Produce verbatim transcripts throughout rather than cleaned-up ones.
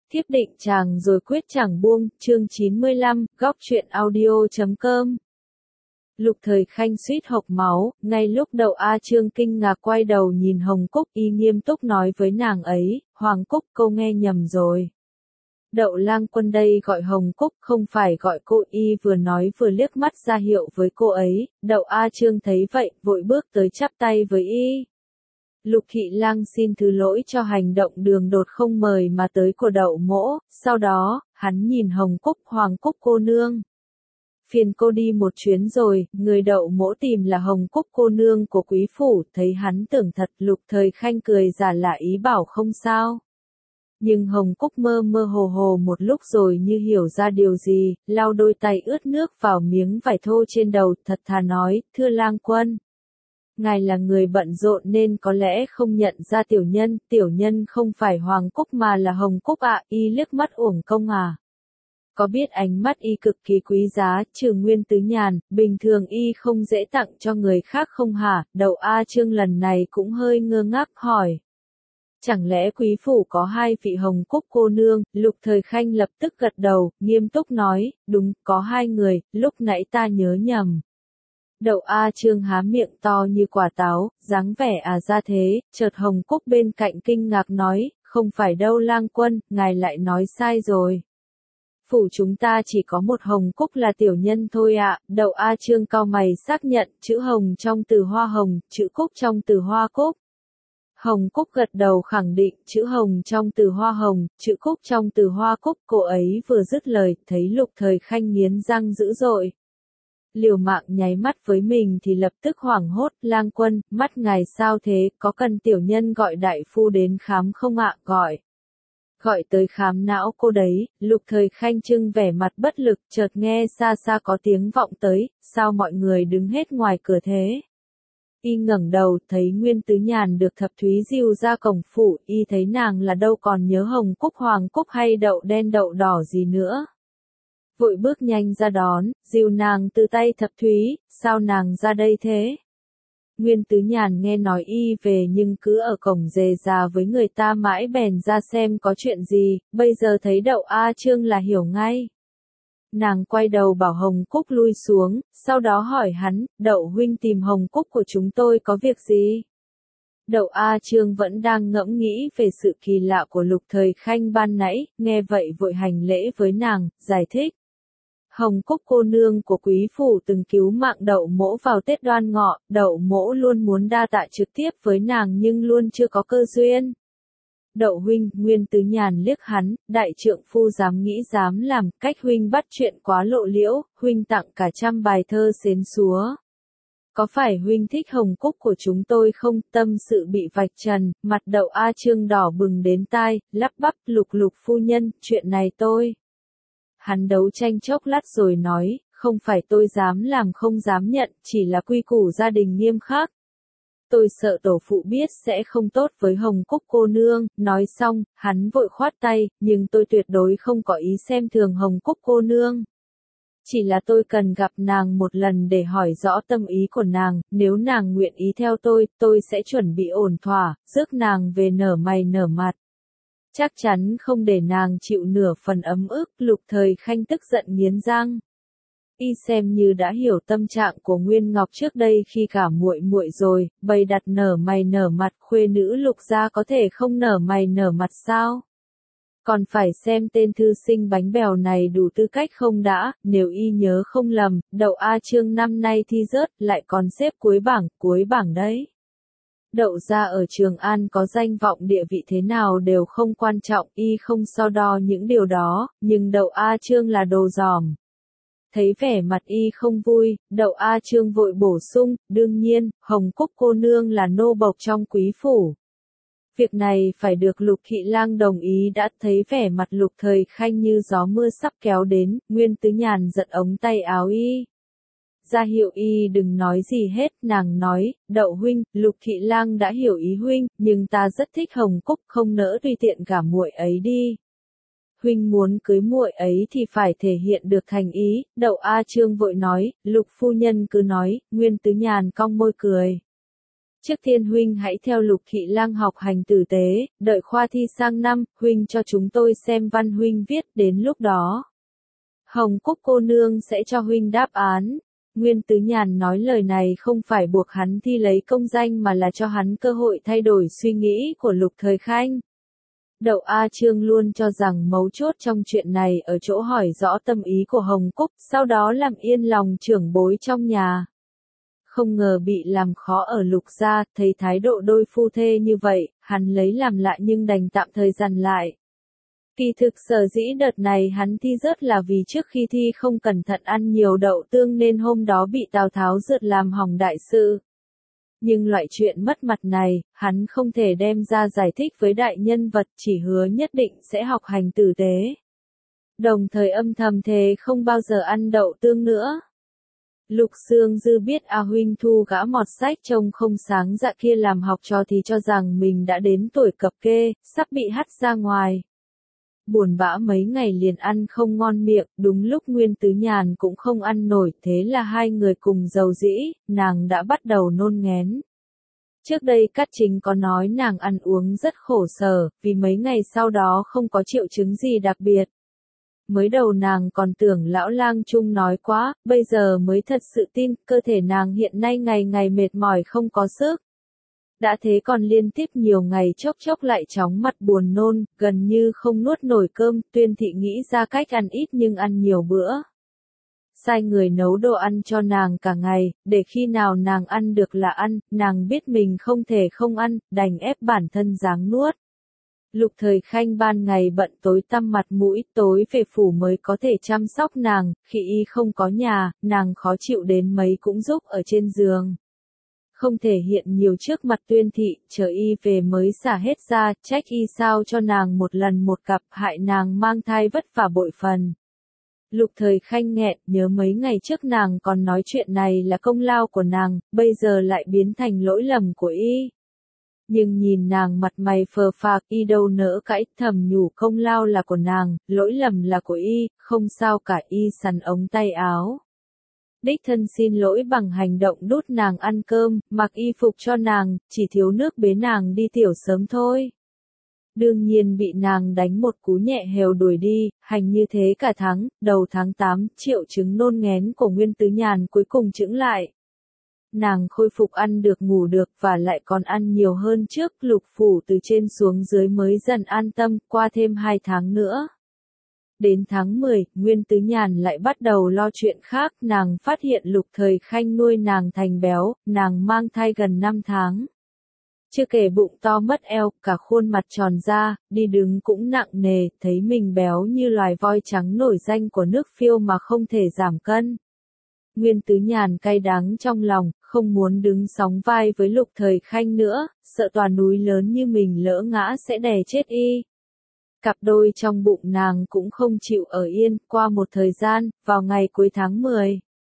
Thiếp định chàng rồi quyết chẳng buông, chương chín mươi lăm, góc truyện audio chấm com. Lục Thời Khanh suýt hộc máu, ngay lúc Đậu A Trương kinh ngạc quay đầu nhìn Hồng Cúc, y nghiêm túc nói với nàng ấy, Hoàng Cúc, cô nghe nhầm rồi. Đậu Lang Quân đây gọi Hồng Cúc, không phải gọi cô. Y vừa nói vừa liếc mắt ra hiệu với cô ấy. Đậu A Trương thấy vậy, vội bước tới chắp tay với y. Lục Thị Lang xin thứ lỗi cho hành động đường đột không mời mà tới của Đậu mỗ. Sau đó, hắn nhìn Hồng Cúc, Hoàng Cúc cô nương. Phiền cô đi một chuyến rồi. Người Đậu mỗ tìm là Hồng Cúc cô nương của quý phủ. Thấy hắn tưởng thật, Lục Thời Khanh cười giả lạ ý bảo không sao. Nhưng Hồng Cúc mơ mơ hồ hồ một lúc rồi như hiểu ra điều gì, lau đôi tay ướt nước vào miếng vải thô trên đầu, thật thà nói, thưa Lang Quân. Ngài là người bận rộn nên có lẽ không nhận ra tiểu nhân, tiểu nhân không phải Hoàng Cúc mà là Hồng Cúc ạ. Y liếc mắt uổng công à. Có biết ánh mắt y cực kỳ quý giá, trừ Nguyên Tứ Nhàn, bình thường y không dễ tặng cho người khác không hả? Đậu A Trương lần này cũng hơi ngơ ngác hỏi. Chẳng lẽ quý phủ có hai vị Hồng Cúc cô nương? Lục Thời Khanh lập tức gật đầu, nghiêm túc nói, đúng, có hai người, lúc nãy ta nhớ nhầm. Đậu A Trương há miệng to như quả táo, dáng vẻ à ra thế, chợt Hồng Cúc bên cạnh kinh ngạc nói, không phải đâu Lang Quân, ngài lại nói sai rồi. Phủ chúng ta chỉ có một Hồng Cúc là tiểu nhân thôi ạ. Đậu A Trương cau mày xác nhận, chữ Hồng trong từ hoa hồng, chữ Cúc trong từ hoa cúc. Hồng Cúc gật đầu khẳng định, chữ Hồng trong từ hoa hồng, chữ Cúc trong từ hoa cúc. Cô ấy vừa dứt lời, thấy Lục Thời Khanh nghiến răng dữ dội. Liều mạng nháy mắt với mình thì lập tức hoảng hốt, Lang Quân, mắt ngài sao thế, có cần tiểu nhân gọi đại phu đến khám không ạ? Gọi. Gọi tới khám não cô đấy. Lục Thời Khanh trưng vẻ mặt bất lực, chợt nghe xa xa có tiếng vọng tới, sao mọi người đứng hết ngoài cửa thế? Y ngẩng đầu, thấy Nguyên Tứ Nhàn được Thập Thúy dìu ra cổng phủ, y thấy nàng là đâu còn nhớ Hồng Cúc Hoàng Cúc hay đậu đen đậu đỏ gì nữa. Vội bước nhanh ra đón, dìu nàng từ tay Thập Thúy, sao nàng ra đây thế? Nguyên Tứ Nhàn nghe nói y về nhưng cứ ở cổng rề rà với người ta mãi bèn ra xem có chuyện gì, bây giờ thấy Đậu A Trương là hiểu ngay. Nàng quay đầu bảo Hồng Cúc lui xuống, sau đó hỏi hắn, Đậu huynh tìm Hồng Cúc của chúng tôi có việc gì? Đậu A Trương vẫn đang ngẫm nghĩ về sự kỳ lạ của Lục Thời Khanh ban nãy, nghe vậy vội hành lễ với nàng, giải thích. Hồng Cúc cô nương của quý phủ từng cứu mạng Đậu mỗ vào Tết Đoan Ngọ, Đậu mỗ luôn muốn đa tạ trực tiếp với nàng nhưng luôn chưa có cơ duyên. Đậu huynh, Nguyên Tứ Nhàn liếc hắn, đại trượng phu dám nghĩ dám làm, cách huynh bắt chuyện quá lộ liễu, huynh tặng cả trăm bài thơ xến xúa. Có phải huynh thích Hồng Cúc của chúng tôi không? Tâm sự bị vạch trần, mặt Đậu A Trương đỏ bừng đến tai, lắp bắp, Lục Lục phu nhân, chuyện này tôi. Hắn đấu tranh chốc lát rồi nói, không phải tôi dám làm không dám nhận, chỉ là quy củ gia đình nghiêm khắc. Tôi sợ tổ phụ biết sẽ không tốt với Hồng Cúc cô nương. Nói xong, hắn vội khoát tay, nhưng tôi tuyệt đối không có ý xem thường Hồng Cúc cô nương. Chỉ là tôi cần gặp nàng một lần để hỏi rõ tâm ý của nàng, nếu nàng nguyện ý theo tôi, tôi sẽ chuẩn bị ổn thỏa, rước nàng về nở mày nở mặt. Chắc chắn không để nàng chịu nửa phần ấm ức. Lục Thời Khanh tức giận nghiến răng. Y xem như đã hiểu tâm trạng của Nguyên Ngọc trước đây khi cả muội muội rồi, bày đặt nở mày nở mặt, khuê nữ Lục gia có thể không nở mày nở mặt sao? Còn phải xem tên thư sinh bánh bèo này đủ tư cách không đã. Nếu y nhớ không lầm, Đậu A Trương năm nay thi rớt, lại còn xếp cuối bảng, cuối bảng đấy. Đậu gia ở Trường An có danh vọng địa vị thế nào đều không quan trọng, y không so đo những điều đó, nhưng Đậu A Trương là đồ giòm. Thấy vẻ mặt y không vui, Đậu A Trương vội bổ sung, đương nhiên, Hồng Cúc cô nương là nô bộc trong quý phủ. Việc này phải được Lục Thị Lang đồng ý. Đã thấy vẻ mặt Lục Thời Khanh như gió mưa sắp kéo đến, Nguyên Tứ Nhàn giật ống tay áo y. Ra hiệu y đừng nói gì hết, nàng nói, Đậu huynh, Lục Thị Lang đã hiểu ý huynh, nhưng ta rất thích Hồng Cúc, không nỡ tùy tiện gả muội ấy đi. Huynh muốn cưới muội ấy thì phải thể hiện được thành ý. Đậu A Trương vội nói, Lục phu nhân cứ nói. Nguyên Tứ Nhàn cong môi cười. Trước tiên huynh hãy theo Lục Thị Lang học hành tử tế, đợi khoa thi sang năm, huynh cho chúng tôi xem văn huynh viết, đến lúc đó Hồng Cúc cô nương sẽ cho huynh đáp án. Nguyên Tứ Nhàn nói lời này không phải buộc hắn thi lấy công danh mà là cho hắn cơ hội thay đổi suy nghĩ của Lục Thời Khanh. Đậu A Trương luôn cho rằng mấu chốt trong chuyện này ở chỗ hỏi rõ tâm ý của Hồng Cúc, sau đó làm yên lòng trưởng bối trong nhà. Không ngờ bị làm khó ở Lục gia, thấy thái độ đôi phu thê như vậy, hắn lấy làm lạ nhưng đành tạm thời dằn lại. Kỳ thực sở dĩ đợt này hắn thi rớt là vì trước khi thi không cẩn thận ăn nhiều đậu tương nên hôm đó bị Tào Tháo rượt làm hỏng đại sự. Nhưng loại chuyện mất mặt này, hắn không thể đem ra giải thích với đại nhân vật, chỉ hứa nhất định sẽ học hành tử tế. Đồng thời âm thầm thề không bao giờ ăn đậu tương nữa. Lục Sương Dư biết A huynh thu gã mọt sách trông không sáng dạ kia làm học trò thì cho rằng mình đã đến tuổi cập kê, sắp bị hắt ra ngoài. Buồn bã mấy ngày liền ăn không ngon miệng, đúng lúc Nguyên Tứ Nhàn cũng không ăn nổi, thế là hai người cùng dầu dĩ, nàng đã bắt đầu nôn nghén. Trước đây Cát Chính có nói nàng ăn uống rất khổ sở, vì mấy ngày sau đó không có triệu chứng gì đặc biệt. Mới đầu nàng còn tưởng lão lang trung nói quá, bây giờ mới thật sự tin, cơ thể nàng hiện nay ngày ngày mệt mỏi không có sức. Đã thế còn liên tiếp nhiều ngày chốc chốc lại chóng mặt buồn nôn, gần như không nuốt nổi cơm, Tuyên Thị nghĩ ra cách ăn ít nhưng ăn nhiều bữa. Sai người nấu đồ ăn cho nàng cả ngày, để khi nào nàng ăn được là ăn, nàng biết mình không thể không ăn, đành ép bản thân ráng nuốt. Lục Thời Khanh ban ngày bận tối tăm mặt mũi, tối về phủ mới có thể chăm sóc nàng, khi y không có nhà, nàng khó chịu đến mấy cũng giúp ở trên giường. Không thể hiện nhiều trước mặt Tuyên Thị, chờ y về mới xả hết ra, trách y sao cho nàng một lần một cặp, hại nàng mang thai vất vả bội phần. Lục Thời Khanh nghẹn, nhớ mấy ngày trước nàng còn nói chuyện này là công lao của nàng, bây giờ lại biến thành lỗi lầm của y. Nhưng nhìn nàng mặt mày phờ phạc, y đâu nỡ cãi, thầm nhủ công lao là của nàng, lỗi lầm là của y, không sao cả, y sắn ống tay áo. Đích thân xin lỗi bằng hành động đút nàng ăn cơm, mặc y phục cho nàng, chỉ thiếu nước bế nàng đi tiểu sớm thôi. Đương nhiên bị nàng đánh một cú nhẹ hều đuổi đi, hành như thế cả tháng, đầu tháng tám, triệu chứng nôn nghén của Nguyên Tứ Nhàn cuối cùng chững lại. Nàng khôi phục ăn được ngủ được và lại còn ăn nhiều hơn trước, Lục phủ từ trên xuống dưới mới dần an tâm, qua thêm hai tháng nữa. Đến tháng mười, Nguyên Tứ Nhàn lại bắt đầu lo chuyện khác, nàng phát hiện Lục Thời Khanh nuôi nàng thành béo, nàng mang thai gần năm tháng. Chưa kể bụng to mất eo, cả khuôn mặt tròn ra, đi đứng cũng nặng nề, thấy mình béo như loài voi trắng nổi danh của nước Phiêu mà không thể giảm cân. Nguyên Tứ Nhàn cay đắng trong lòng, không muốn đứng sóng vai với Lục Thời Khanh nữa, sợ tòa núi lớn như mình lỡ ngã sẽ đè chết y. Cặp đôi trong bụng nàng cũng không chịu ở yên, qua một thời gian, vào ngày cuối tháng mười.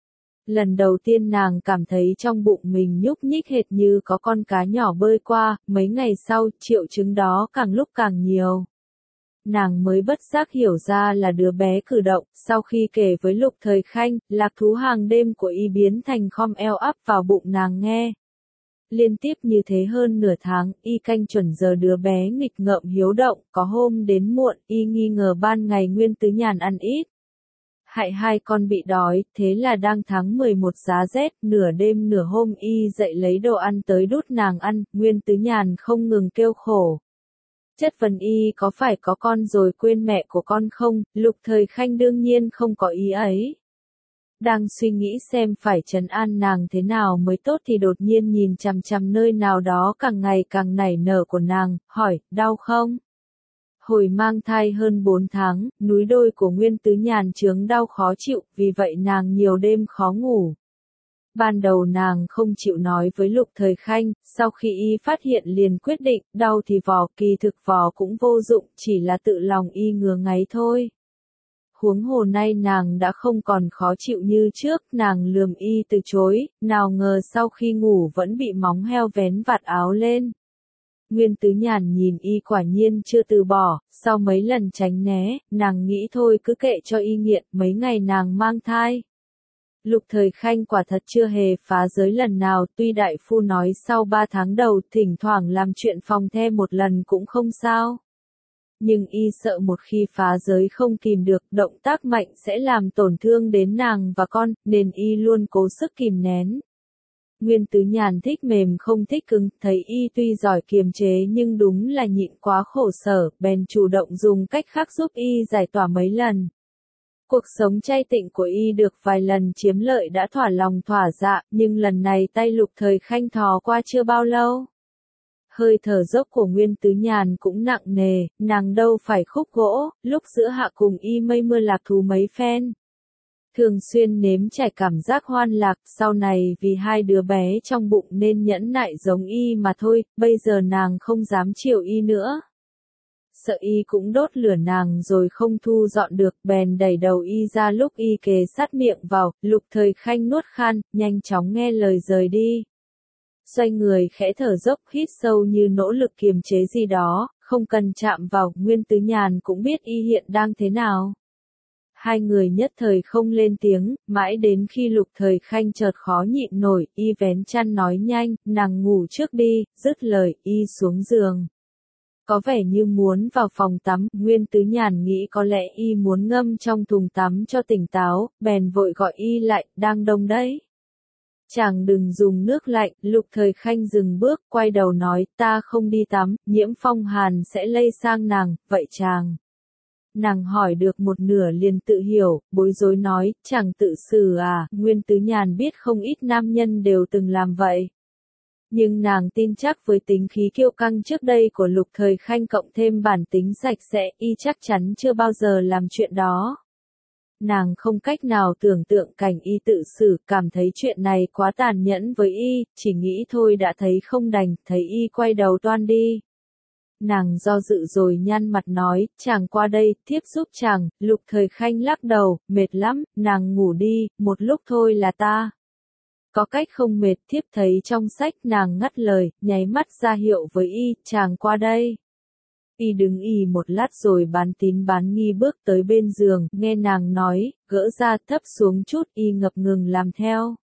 Lần đầu tiên nàng cảm thấy trong bụng mình nhúc nhích hệt như có con cá nhỏ bơi qua, mấy ngày sau, triệu chứng đó càng lúc càng nhiều. Nàng mới bất giác hiểu ra là đứa bé cử động, sau khi kể với Lục Thời Khanh, lạc thú hàng đêm của y biến thành khom eo ắp vào bụng nàng nghe. Liên tiếp như thế hơn nửa tháng, y canh chuẩn giờ đứa bé nghịch ngợm hiếu động, có hôm đến muộn, y nghi ngờ ban ngày Nguyên Tứ Nhàn ăn ít. Hại hai con bị đói, thế là đang tháng mười một giá rét, nửa đêm nửa hôm y dậy lấy đồ ăn tới đút nàng ăn, Nguyên Tứ Nhàn không ngừng kêu khổ. Chất vấn y có phải có con rồi quên mẹ của con không, Lục Thời Khanh đương nhiên không có ý ấy. Đang suy nghĩ xem phải trấn an nàng thế nào mới tốt thì đột nhiên nhìn chằm chằm nơi nào đó càng ngày càng nảy nở của nàng, hỏi, đau không? Hồi mang thai hơn bốn tháng, núi đôi của Nguyên Tứ Nhàn chướng đau khó chịu, vì vậy nàng nhiều đêm khó ngủ. Ban đầu nàng không chịu nói với Lục Thời Khanh, sau khi y phát hiện liền quyết định, đau thì vò, kỳ thực vò cũng vô dụng, chỉ là tự lòng y ngứa ngáy thôi. Huống hồ nay nàng đã không còn khó chịu như trước, nàng lườm y từ chối, nào ngờ sau khi ngủ vẫn bị móng heo vén vạt áo lên. Nguyên Tứ Nhàn nhìn y quả nhiên chưa từ bỏ, sau mấy lần tránh né, nàng nghĩ thôi cứ kệ cho y nghiện, mấy ngày nàng mang thai. Lục Thời Khanh quả thật chưa hề phá giới lần nào, tuy đại phu nói sau ba tháng đầu thỉnh thoảng làm chuyện phòng the một lần cũng không sao. Nhưng y sợ một khi phá giới không kìm được, động tác mạnh sẽ làm tổn thương đến nàng và con, nên y luôn cố sức kìm nén. Nguyên Tứ Nhàn thích mềm không thích cứng, thấy y tuy giỏi kiềm chế nhưng đúng là nhịn quá khổ sở, bèn chủ động dùng cách khác giúp y giải tỏa mấy lần. Cuộc sống chay tịnh của y được vài lần chiếm lợi đã thỏa lòng thỏa dạ, nhưng lần này tay Lục Thời Khanh thò qua chưa bao lâu. Hơi thở dốc của Nguyên Tứ Nhàn cũng nặng nề, nàng đâu phải khúc gỗ, lúc giữa hạ cùng y mây mưa lạc thú mấy phen. Thường xuyên nếm trải cảm giác hoan lạc, sau này vì hai đứa bé trong bụng nên nhẫn nại giống y mà thôi, bây giờ nàng không dám chiều y nữa. Sợ y cũng đốt lửa nàng rồi không thu dọn được, bèn đẩy đầu y ra lúc y kề sát miệng vào, Lục Thời Khanh nuốt khan, nhanh chóng nghe lời rời đi. Xoay người khẽ thở dốc hít sâu như nỗ lực kiềm chế gì đó, không cần chạm vào, Nguyên Tứ Nhàn cũng biết y hiện đang thế nào. Hai người nhất thời không lên tiếng, mãi đến khi Lục Thời Khanh chợt khó nhịn nổi, y vén chăn nói nhanh, nàng ngủ trước đi, dứt lời, y xuống giường. Có vẻ như muốn vào phòng tắm, Nguyên Tứ Nhàn nghĩ có lẽ y muốn ngâm trong thùng tắm cho tỉnh táo, bèn vội gọi y lại, đang đông đấy. Chàng đừng dùng nước lạnh, Lục Thời Khanh dừng bước, quay đầu nói, ta không đi tắm, nhiễm phong hàn sẽ lây sang nàng, vậy chàng. Nàng hỏi được một nửa liền tự hiểu, bối rối nói, chàng tự xử à, Nguyên Tứ Nhàn biết không ít nam nhân đều từng làm vậy. Nhưng nàng tin chắc với tính khí kiêu căng trước đây của Lục Thời Khanh cộng thêm bản tính sạch sẽ, y chắc chắn chưa bao giờ làm chuyện đó. Nàng không cách nào tưởng tượng cảnh y tự xử, cảm thấy chuyện này quá tàn nhẫn với y, chỉ nghĩ thôi đã thấy không đành, thấy y quay đầu toan đi. Nàng do dự rồi nhăn mặt nói, chàng qua đây, thiếp giúp chàng, Lục Thời Khanh lắc đầu, mệt lắm, nàng ngủ đi, một lúc thôi là ta. Có cách không mệt, thiếp thấy trong sách, nàng ngắt lời, nháy mắt ra hiệu với y, chàng qua đây. Y đứng ì một lát rồi bán tín bán nghi bước tới bên giường, nghe nàng nói, gỡ ra thấp xuống chút, y ngập ngừng làm theo.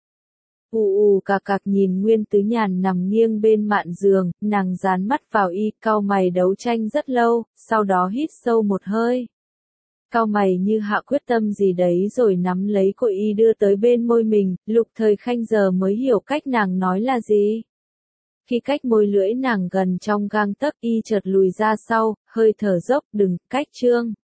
Ù ù cà cạc nhìn Nguyên Tứ Nhàn nằm nghiêng bên mạn giường, nàng dán mắt vào y, cau mày đấu tranh rất lâu, sau đó hít sâu một hơi. Cau mày như hạ quyết tâm gì đấy rồi nắm lấy cổ y đưa tới bên môi mình, Lục Thời Khanh giờ mới hiểu cách nàng nói là gì. Khi cách môi lưỡi nàng gần trong gang tấc, y chợt lùi ra sau, hơi thở dốc, đừng, cách trương.